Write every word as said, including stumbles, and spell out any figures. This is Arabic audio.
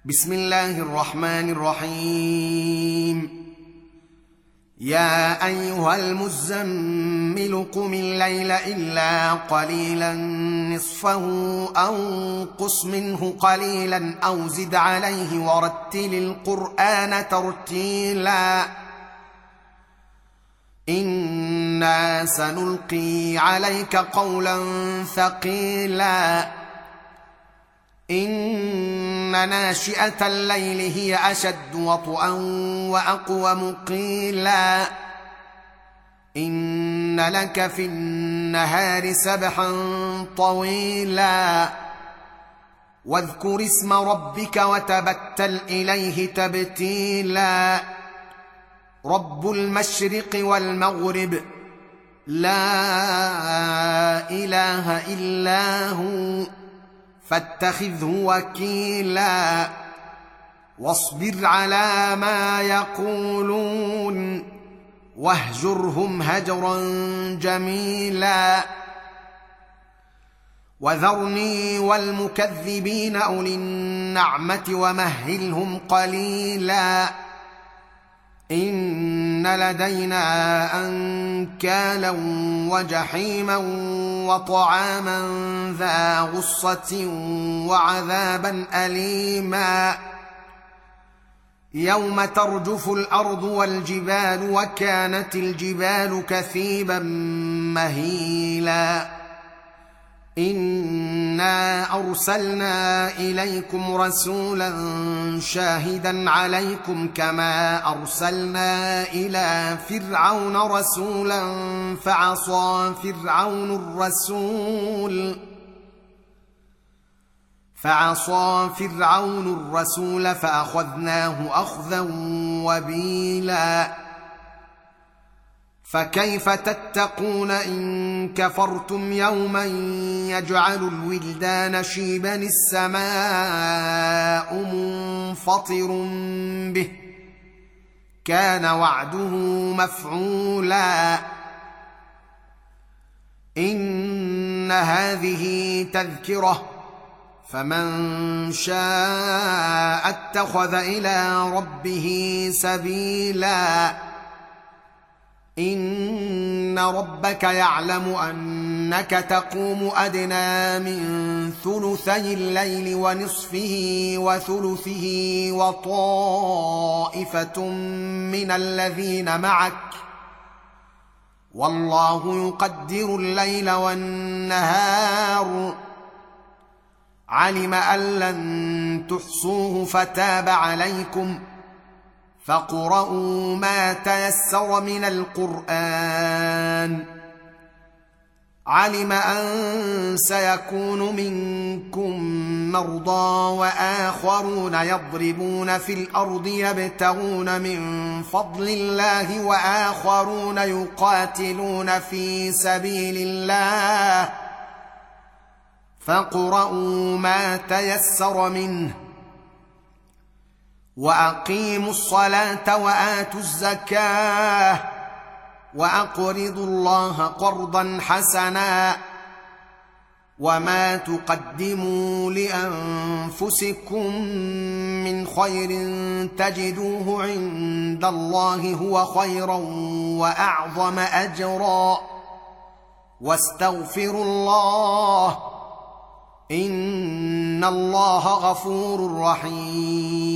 بسم الله الرحمن الرحيم. يا أيها المزمل قم الليل إلا قليلا نصفه أو انقص منه قليلا أو زد عليه ورتل القرآن ترتيلا إنا سنلقي عليك قولا ثقيلا إن ناشئة الليل هي أشد وطئا وأقوم قيلا إن لك في النهار سبحا طويلا واذكر اسم ربك وتبتل إليه تبتيلا رب المشرق والمغرب لا إله إلا هو فاتخذه وكيلا واصبر على ما يقولون واهجرهم هجرا جميلا وذرني والمكذبين أولي النعمة ومهلهم قليلا إن لدينا أنكالا وجحيما وطعاما ذا غصة وعذابا أليما يوم ترجف الأرض والجبال وكانت الجبال كثيبا مهيلا إنا أرسلنا إليكم رسولا شاهدا عليكم كما أرسلنا إلى فرعون رسولا فعصى فرعون الرسول فعصى فرعون الرسول فأخذناه أخذا وبيلا فكيف تتقون إن كفرتم يوما يجعل الولدان شيبا السماء منفطر به كان وعده مفعولا إن هذه تذكرة فمن شاء اتخذ إلى ربه سبيلا إن ربك يعلم أنك تقوم أدنى من ثلثي الليل ونصفه وثلثه وطائفة من الذين معك والله يقدر الليل والنهار علم أن لن تحصوه فتاب عليكم فاقرؤوا ما تيسر من القرآن علم أن سيكون منكم مرضى وآخرون يضربون في الأرض يبتغون من فضل الله وآخرون يقاتلون في سبيل الله فاقرؤوا ما تيسر منه وأقيموا الصلاة وآتوا الزكاة وأقرضوا الله قرضا حسنا وما تقدموا لأنفسكم من خير تجدوه عند الله هو خيرا وأعظم أجرا واستغفروا الله إن الله غفور رحيم.